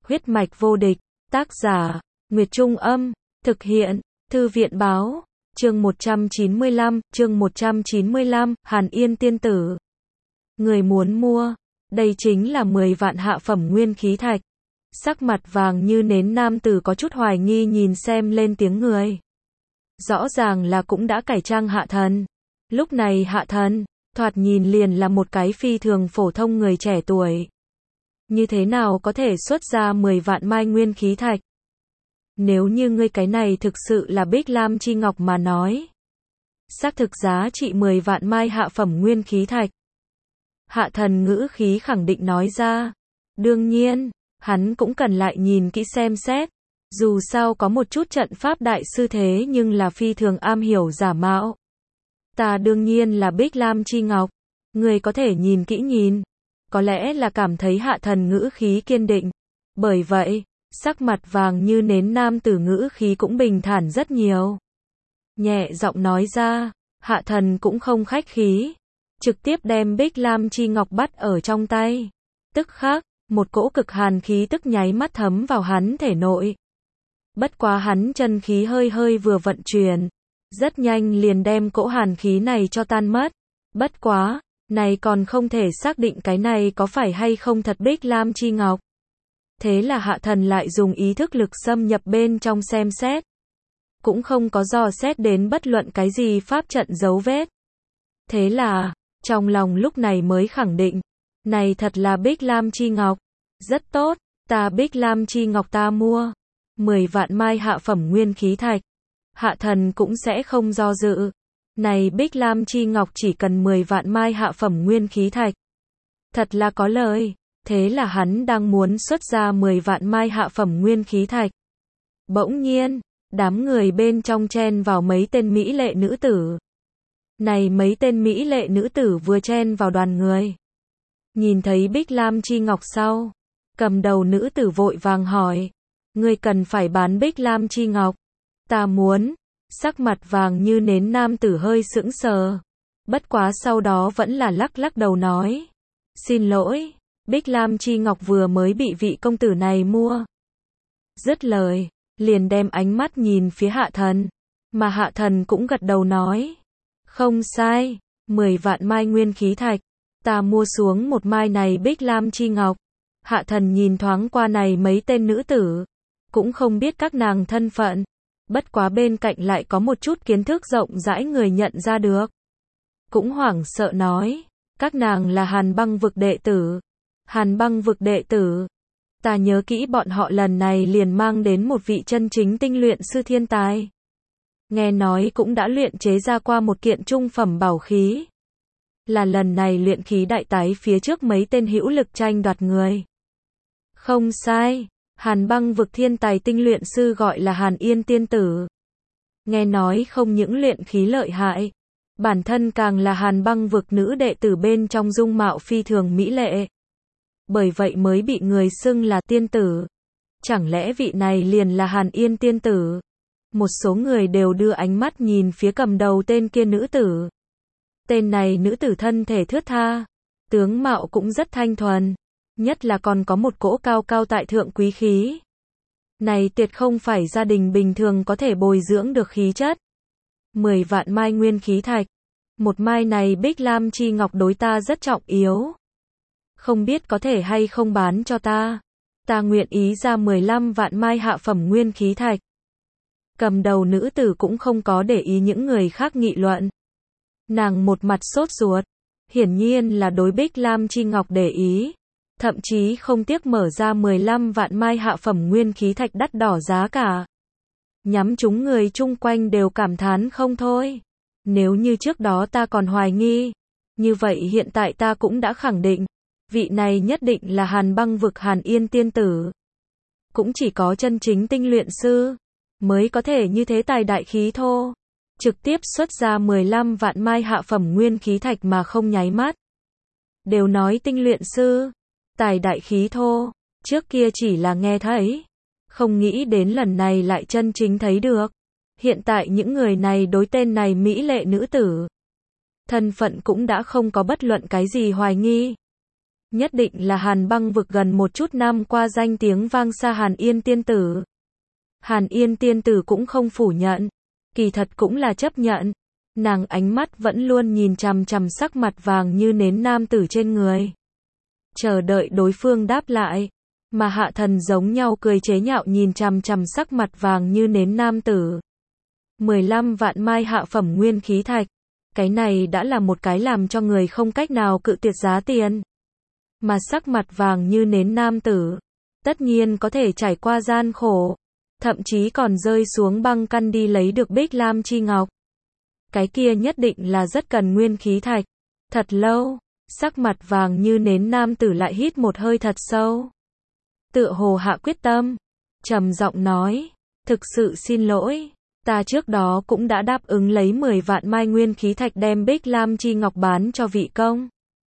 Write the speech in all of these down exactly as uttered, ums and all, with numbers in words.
Huyết mạch vô địch, tác giả, Nguyệt Trung Âm, thực hiện, Thư viện Báo, chương một trăm chín mươi lăm, chương một trăm chín mươi lăm, Hàn Yên tiên tử. Người muốn mua, đây chính là mười vạn hạ phẩm nguyên khí thạch. Sắc mặt vàng như nến nam tử có chút hoài nghi nhìn xem lên tiếng người. Rõ ràng là cũng đã cải trang hạ thần. Lúc này hạ thần, thoạt nhìn liền là một cái phi thường phổ thông người trẻ tuổi. Như thế nào có thể xuất ra mười vạn mai nguyên khí thạch? Nếu như ngươi cái này thực sự là Bích Lam Chi Ngọc mà nói. Xác thực giá trị mười vạn mai hạ phẩm nguyên khí thạch. Hạ thần ngữ khí khẳng định nói ra. Đương nhiên, hắn cũng cần lại nhìn kỹ xem xét. Dù sao có một chút trận pháp đại sư thế nhưng là phi thường am hiểu giả mạo. Ta đương nhiên là Bích Lam Chi Ngọc. Người có thể nhìn kỹ nhìn. Có lẽ là cảm thấy hạ thần ngữ khí kiên định. Bởi vậy, sắc mặt vàng như nến nam tử ngữ khí cũng bình thản rất nhiều. Nhẹ giọng nói ra, hạ thần cũng không khách khí. Trực tiếp đem Bích Lam Chi Ngọc bắt ở trong tay. Tức khắc, một cỗ cực hàn khí tức nháy mắt thấm vào hắn thể nội. Bất quá hắn chân khí hơi hơi vừa vận chuyển. Rất nhanh liền đem cỗ hàn khí này cho tan mất. Bất quá, này còn không thể xác định cái này có phải hay không thật Bích Lam Chi Ngọc. Thế là hạ thần lại dùng ý thức lực xâm nhập bên trong xem xét. Cũng không có dò xét đến bất luận cái gì pháp trận dấu vết. Thế là, trong lòng lúc này mới khẳng định. Này thật là Bích Lam Chi Ngọc. Rất tốt, ta Bích Lam Chi Ngọc ta mua. mười vạn mai hạ phẩm nguyên khí thạch. Hạ thần cũng sẽ không do dự. Này Bích Lam Chi Ngọc chỉ cần mười vạn mai hạ phẩm nguyên khí thạch. Thật là có lời. Thế là hắn đang muốn xuất ra mười vạn mai hạ phẩm nguyên khí thạch. Bỗng nhiên, đám người bên trong chen vào mấy tên mỹ lệ nữ tử. Này mấy tên mỹ lệ nữ tử vừa chen vào đoàn người. Nhìn thấy Bích Lam Chi Ngọc sau. Cầm đầu nữ tử vội vàng hỏi. Ngươi cần phải bán Bích Lam Chi Ngọc. Ta muốn. Sắc mặt vàng như nến nam tử hơi sững sờ. Bất quá sau đó vẫn là lắc lắc đầu nói. Xin lỗi, Bích Lam Chi Ngọc vừa mới bị vị công tử này mua. Dứt lời, liền đem ánh mắt nhìn phía hạ thần. Mà hạ thần cũng gật đầu nói. Không sai, mười vạn mai nguyên khí thạch. Ta mua xuống một mai này Bích Lam Chi Ngọc. Hạ thần nhìn thoáng qua này mấy tên nữ tử. Cũng không biết các nàng thân phận. Bất quá bên cạnh lại có một chút kiến thức rộng rãi người nhận ra được. Cũng hoảng sợ nói. Các nàng là Hàn Băng vực đệ tử. Hàn Băng vực đệ tử. Ta nhớ kỹ bọn họ lần này liền mang đến một vị chân chính tinh luyện sư thiên tài. Nghe nói cũng đã luyện chế ra qua một kiện trung phẩm bảo khí. Là lần này luyện khí đại tái phía trước mấy tên hữu lực tranh đoạt người. Không sai. Hàn Băng vực thiên tài tinh luyện sư gọi là Hàn Yên tiên tử. Nghe nói không những luyện khí lợi hại. Bản thân càng là Hàn Băng vực nữ đệ tử bên trong dung mạo phi thường mỹ lệ. Bởi vậy mới bị người xưng là tiên tử. Chẳng lẽ vị này liền là Hàn Yên tiên tử? Một số người đều đưa ánh mắt nhìn phía cầm đầu tên kia nữ tử. Tên này nữ tử thân thể thướt tha. Tướng mạo cũng rất thanh thuần. Nhất là còn có một cỗ cao cao tại thượng quý khí. Này tuyệt không phải gia đình bình thường có thể bồi dưỡng được khí chất. mười vạn mai nguyên khí thạch. Một mai này Bích Lam Chi Ngọc đối ta rất trọng yếu. Không biết có thể hay không bán cho ta. Ta nguyện ý ra mười lăm vạn mai hạ phẩm nguyên khí thạch. Cầm đầu nữ tử cũng không có để ý những người khác nghị luận. Nàng một mặt sốt ruột. Hiển nhiên là đối Bích Lam Chi Ngọc để ý. Thậm chí không tiếc mở ra mười lăm vạn mai hạ phẩm nguyên khí thạch đắt đỏ giá cả. Nhắm chúng người chung quanh đều cảm thán không thôi. Nếu như trước đó ta còn hoài nghi. Như vậy hiện tại ta cũng đã khẳng định. Vị này nhất định là Hàn Băng vực Hàn Yên tiên tử. Cũng chỉ có chân chính tinh luyện sư. Mới có thể như thế tài đại khí thô. Trực tiếp xuất ra mười lăm vạn mai hạ phẩm nguyên khí thạch mà không nháy mắt. Đều nói tinh luyện sư. Tài đại khí thô. Trước kia chỉ là nghe thấy. Không nghĩ đến lần này lại chân chính thấy được. Hiện tại những người này đối tên này mỹ lệ nữ tử. Thân phận cũng đã không có bất luận cái gì hoài nghi. nhất định là Hàn băng vực gần một chút năm qua danh tiếng vang xa Hàn Yên tiên tử. Hàn Yên tiên tử cũng không phủ nhận, kỳ thật cũng là chấp nhận. Nàng ánh mắt vẫn luôn nhìn chằm chằm sắc mặt vàng như nến nam tử trên người, chờ đợi đối phương đáp lại. Mà Hạ Thần giống nhau cười chế nhạo nhìn chằm chằm sắc mặt vàng như nến nam tử. mười lăm vạn mai hạ phẩm nguyên khí thạch, cái này đã là một cái làm cho người không cách nào cự tuyệt giá tiền. Mà sắc mặt vàng như nến nam tử, tất nhiên có thể trải qua gian khổ, thậm chí còn rơi xuống băng căn đi lấy được Bích Lam chi ngọc. Cái kia nhất định là rất cần nguyên khí thạch. Thật lâu, sắc mặt vàng như nến nam tử lại hít một hơi thật sâu. Tựa hồ hạ quyết tâm, trầm giọng nói, thực sự xin lỗi, ta trước đó cũng đã đáp ứng lấy mười vạn mai nguyên khí thạch đem Bích Lam chi ngọc bán cho vị công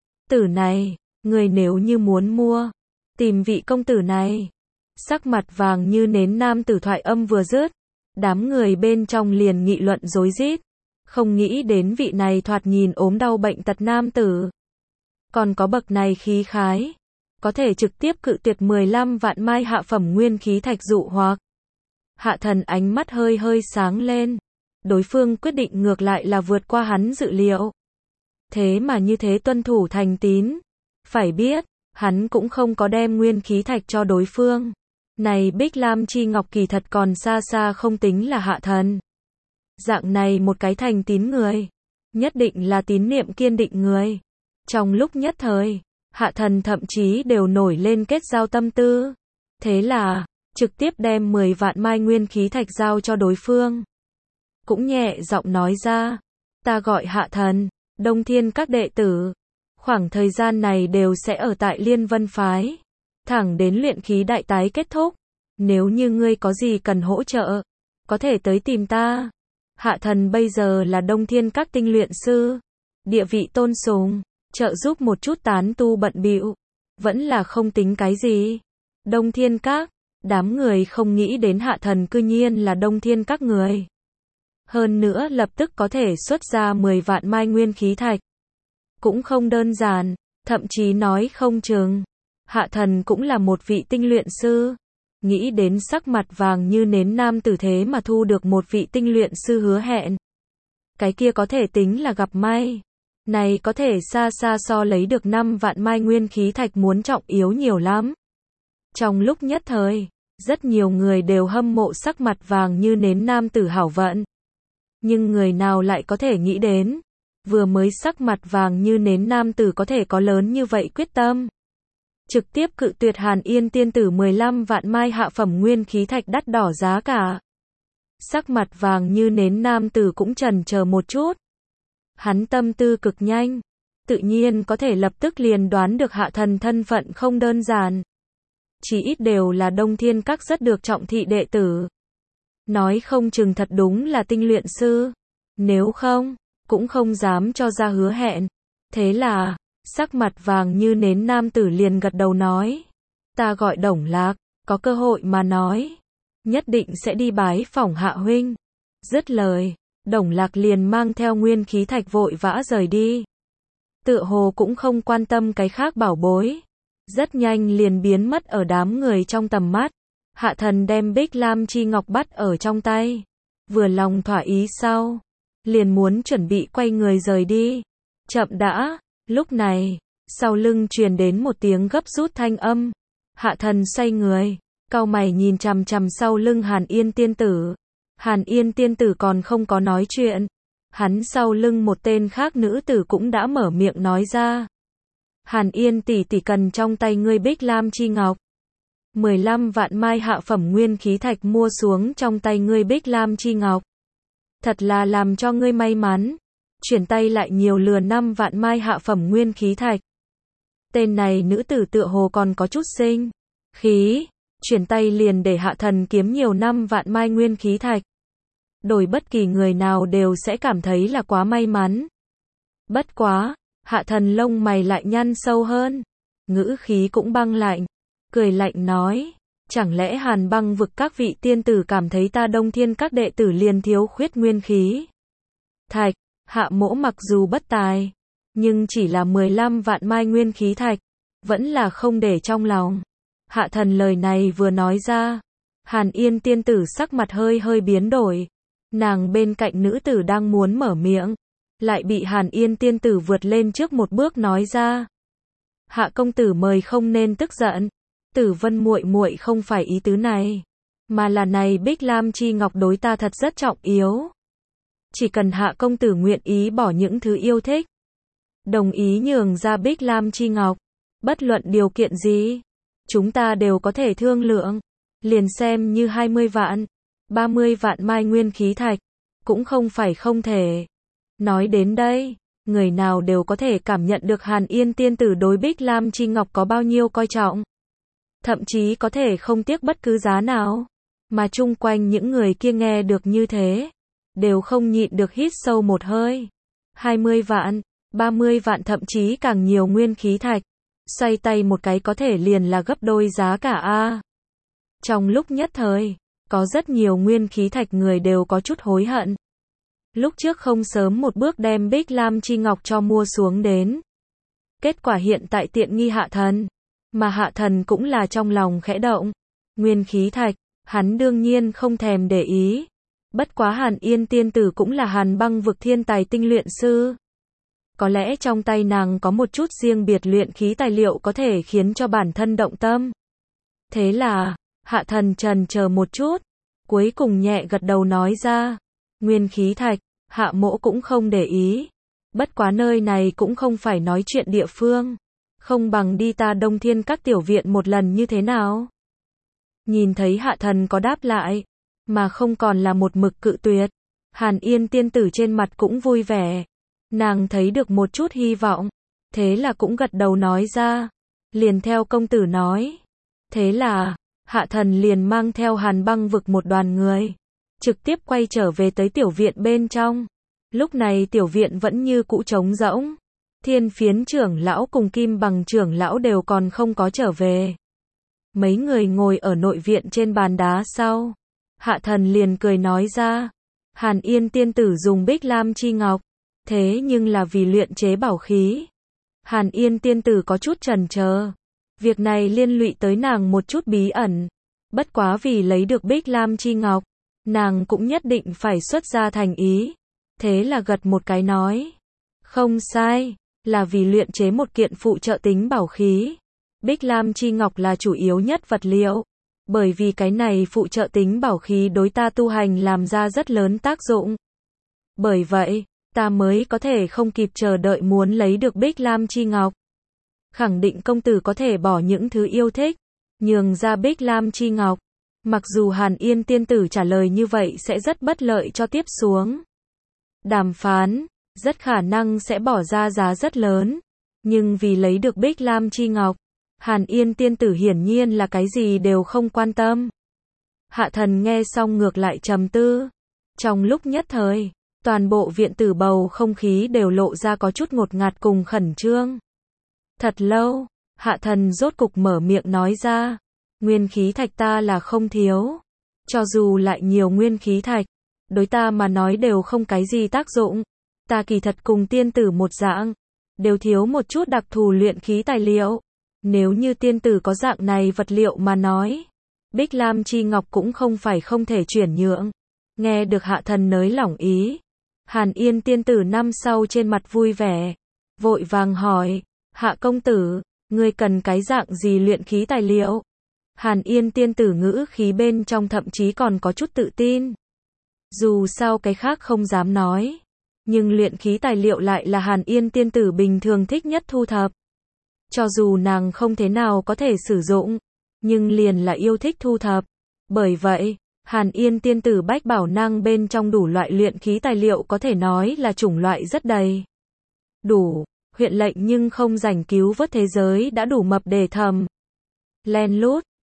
tử này, người nếu như muốn mua, tìm vị công tử này. Sắc mặt vàng như nến nam tử thoại âm vừa dứt, đám người bên trong liền nghị luận rối rít, không nghĩ đến vị này thoạt nhìn ốm đau bệnh tật nam tử, còn có bậc này khí khái, có thể trực tiếp cự tuyệt mười lăm vạn mai hạ phẩm nguyên khí thạch dụ hoặc. Hạ Thần ánh mắt hơi hơi sáng lên, đối phương quyết định ngược lại là vượt qua hắn dự liệu. Thế mà như thế tuân thủ thành tín, phải biết, hắn cũng không có đem nguyên khí thạch cho đối phương. Này Bích Lam chi ngọc kỳ thật còn xa xa không tính là Hạ Thần. Dạng này một cái thành tín người, nhất định là tín niệm kiên định người. Trong lúc nhất thời, Hạ Thần thậm chí đều nổi lên kết giao tâm tư. Thế là, trực tiếp đem mười vạn mai nguyên khí thạch giao cho đối phương. Cũng nhẹ giọng nói ra, ta gọi Hạ Thần, Đông Thiên các đệ tử. Khoảng thời gian này đều sẽ ở tại Liên Vân Phái, thẳng đến luyện khí đại tái kết thúc. Nếu như ngươi có gì cần hỗ trợ, có thể tới tìm ta. Hạ Thần bây giờ là Đông Thiên các tinh luyện sư, địa vị tôn sùng, trợ giúp một chút tán tu bận bịu, vẫn là không tính cái gì. Đông Thiên các, đám người không nghĩ đến Hạ Thần cư nhiên là Đông Thiên các người. Hơn nữa lập tức có thể xuất ra mười vạn mai nguyên khí thạch. Cũng không đơn giản, thậm chí nói không chừng, Hạ Thần cũng là một vị tinh luyện sư. Nghĩ đến sắc mặt vàng như nến nam tử thế mà thu được một vị tinh luyện sư hứa hẹn. Cái kia có thể tính là gặp may. Này có thể xa xa so lấy được năm vạn mai nguyên khí thạch muốn trọng yếu nhiều lắm. Trong lúc nhất thời, rất nhiều người đều hâm mộ sắc mặt vàng như nến nam tử hảo vận. Nhưng người nào lại có thể nghĩ đến, vừa mới sắc mặt vàng như nến nam tử có thể có lớn như vậy quyết tâm. Trực tiếp cự tuyệt Hàn Yên tiên tử mười lăm vạn mai hạ phẩm nguyên khí thạch đắt đỏ giá cả. Sắc mặt vàng như nến nam tử cũng chần chờ một chút. Hắn tâm tư cực nhanh, tự nhiên có thể lập tức liền đoán được Hạ Thần thân phận không đơn giản. Chỉ ít đều là Đông Thiên các rất được trọng thị đệ tử. Nói không chừng thật đúng là tinh luyện sư. Nếu không, cũng không dám cho ra hứa hẹn. Thế là, sắc mặt vàng như nến nam tử liền gật đầu nói. Ta gọi Đồng Lạc, có cơ hội mà nói. Nhất định sẽ đi bái phỏng Hạ huynh. Dứt lời, Đồng Lạc liền mang theo nguyên khí thạch vội vã rời đi. Tựa hồ cũng không quan tâm cái khác bảo bối. Rất nhanh liền biến mất ở đám người trong tầm mắt. Hạ Thần đem Bích Lam chi ngọc bắt ở trong tay. Vừa lòng thỏa ý sau, liền muốn chuẩn bị quay người rời đi. Chậm đã, lúc này, sau lưng truyền đến một tiếng gấp rút thanh âm. Hạ Thần xoay người, cau mày nhìn chằm chằm sau lưng Hàn Yên tiên tử. Hàn Yên tiên tử còn không có nói chuyện. Hắn sau lưng một tên khác nữ tử cũng đã mở miệng nói ra. Hàn Yên tỷ tỷ cần trong tay ngươi Bích Lam chi ngọc. mười lăm vạn mai hạ phẩm nguyên khí thạch mua xuống trong tay ngươi Bích Lam chi ngọc. Thật là làm cho ngươi may mắn. Chuyển tay lại nhiều lừa năm vạn mai hạ phẩm nguyên khí thạch. Tên này nữ tử tựa hồ còn có chút sinh khí. Chuyển tay liền để Hạ Thần kiếm nhiều năm vạn mai nguyên khí thạch. Đổi bất kỳ người nào đều sẽ cảm thấy là quá may mắn. Bất quá, Hạ Thần lông mày lại nhăn sâu hơn. Ngữ khí cũng băng lạnh. Cười lạnh nói. Chẳng lẽ Hàn băng vực các vị tiên tử cảm thấy ta Đông Thiên các đệ tử liền thiếu khuyết nguyên khí thạch. Hạ mỗ mặc dù bất tài, nhưng chỉ là mười lăm vạn mai nguyên khí thạch. vẫn là không để trong lòng. Hạ thần lời này vừa nói ra, Hàn Yên tiên tử sắc mặt hơi hơi biến đổi. Nàng bên cạnh nữ tử đang muốn mở miệng, lại bị Hàn Yên tiên tử vượt lên trước một bước nói ra. Hạ công tử mời không nên tức giận, Tử Vân muội muội không phải ý tứ này, mà là này Bích Lam Chi Ngọc đối ta thật rất trọng yếu. Chỉ cần Hạ công tử nguyện ý bỏ những thứ yêu thích, đồng ý nhường ra Bích Lam Chi Ngọc, bất luận điều kiện gì, chúng ta đều có thể thương lượng, liền xem như hai mươi vạn, ba mươi vạn mai nguyên khí thạch, cũng không phải không thể. Nói đến đây, người nào đều có thể cảm nhận được Hàn Yên tiên tử đối Bích Lam Chi Ngọc có bao nhiêu coi trọng. Thậm chí có thể không tiếc bất cứ giá nào. Mà chung quanh những người kia nghe được như thế, đều không nhịn được hít sâu một hơi. hai mươi vạn, ba mươi vạn thậm chí càng nhiều nguyên khí thạch. Xoay tay một cái có thể liền là gấp đôi giá cả a. Trong lúc nhất thời, có rất nhiều nguyên khí thạch người đều có chút hối hận. Lúc trước không sớm một bước đem Bích Lam Chi Ngọc cho mua xuống đến. Kết quả hiện tại tiện nghi Hạ thần. Mà Hạ thần cũng là trong lòng khẽ động. Nguyên khí thạch, hắn đương nhiên không thèm để ý. Bất quá Hàn Yên tiên tử cũng là Hàn Băng vực thiên tài tinh luyện sư. Có lẽ trong tay nàng có một chút riêng biệt luyện khí tài liệu có thể khiến cho bản thân động tâm. Thế là, Hạ thần trần chờ một chút, cuối cùng nhẹ gật đầu nói ra. Nguyên khí thạch, Hạ mỗ cũng không để ý. Bất quá nơi này cũng không phải nói chuyện địa phương. Không bằng đi ta Đông Thiên các tiểu viện một lần như thế nào? Nhìn thấy Hạ thần có đáp lại, mà không còn là một mực cự tuyệt. Hàn Yên tiên tử trên mặt cũng vui vẻ. Nàng thấy được một chút hy vọng. Thế là cũng gật đầu nói ra. Liền theo công tử nói. Thế là, Hạ thần liền mang theo Hàn Băng vực một đoàn người. Trực tiếp quay trở về tới tiểu viện bên trong. Lúc này tiểu viện vẫn như cũ trống rỗng. Thiên Phiến trưởng lão cùng Kim Bằng trưởng lão đều còn không có trở về. Mấy người ngồi ở nội viện trên bàn đá sau. Hạ thần liền cười nói ra. Hàn Yên tiên tử dùng Bích Lam Chi Ngọc. Thế nhưng là vì luyện chế bảo khí. Hàn Yên tiên tử có chút chần chờ. Việc này liên lụy tới nàng một chút bí ẩn. Bất quá vì lấy được Bích Lam Chi Ngọc, nàng cũng nhất định phải xuất ra thành ý. Thế là gật một cái nói. Không sai, là vì luyện chế một kiện phụ trợ tính bảo khí. Bích Lam Chi Ngọc là chủ yếu nhất vật liệu. Bởi vì cái này phụ trợ tính bảo khí đối ta tu hành làm ra rất lớn tác dụng. Bởi vậy, ta mới có thể không kịp chờ đợi muốn lấy được Bích Lam Chi Ngọc. Khẳng định công tử có thể bỏ những thứ yêu thích, nhường ra Bích Lam Chi Ngọc. Mặc dù Hàn Yên tiên tử trả lời như vậy sẽ rất bất lợi cho tiếp xuống đàm phán, rất khả năng sẽ bỏ ra giá rất lớn. Nhưng vì lấy được Bích Lam Chi Ngọc, Hàn Yên tiên tử hiển nhiên là cái gì đều không quan tâm. Hạ thần nghe xong ngược lại trầm tư. Trong lúc nhất thời, toàn bộ viện tử bầu không khí đều lộ ra có chút ngột ngạt cùng khẩn trương. Thật lâu, Hạ thần rốt cục mở miệng nói ra. Nguyên khí thạch ta là không thiếu. Cho dù lại nhiều nguyên khí thạch, đối ta mà nói đều không cái gì tác dụng. Ta kỳ thật cùng tiên tử một dạng, đều thiếu một chút đặc thù luyện khí tài liệu. Nếu như tiên tử có dạng này vật liệu mà nói, Bích Lam Chi Ngọc cũng không phải không thể chuyển nhượng. Nghe được Hạ thần nới lỏng ý, Hàn Yên tiên tử năm sau trên mặt vui vẻ, vội vàng hỏi. Hạ công tử, ngươi cần cái dạng gì luyện khí tài liệu? Hàn Yên tiên tử ngữ khí bên trong thậm chí còn có chút tự tin. Dù sao cái khác không dám nói, nhưng luyện khí tài liệu lại là Hàn Yên tiên tử bình thường thích nhất thu thập. Cho dù nàng không thế nào có thể sử dụng, nhưng liền là yêu thích thu thập. Bởi vậy, Hàn Yên tiên tử bách bảo năng bên trong đủ loại luyện khí tài liệu có thể nói là chủng loại rất đầy đủ. Huyện lệnh nhưng không rảnh cứu vớt thế giới đã đủ mập để thầm. Len lút,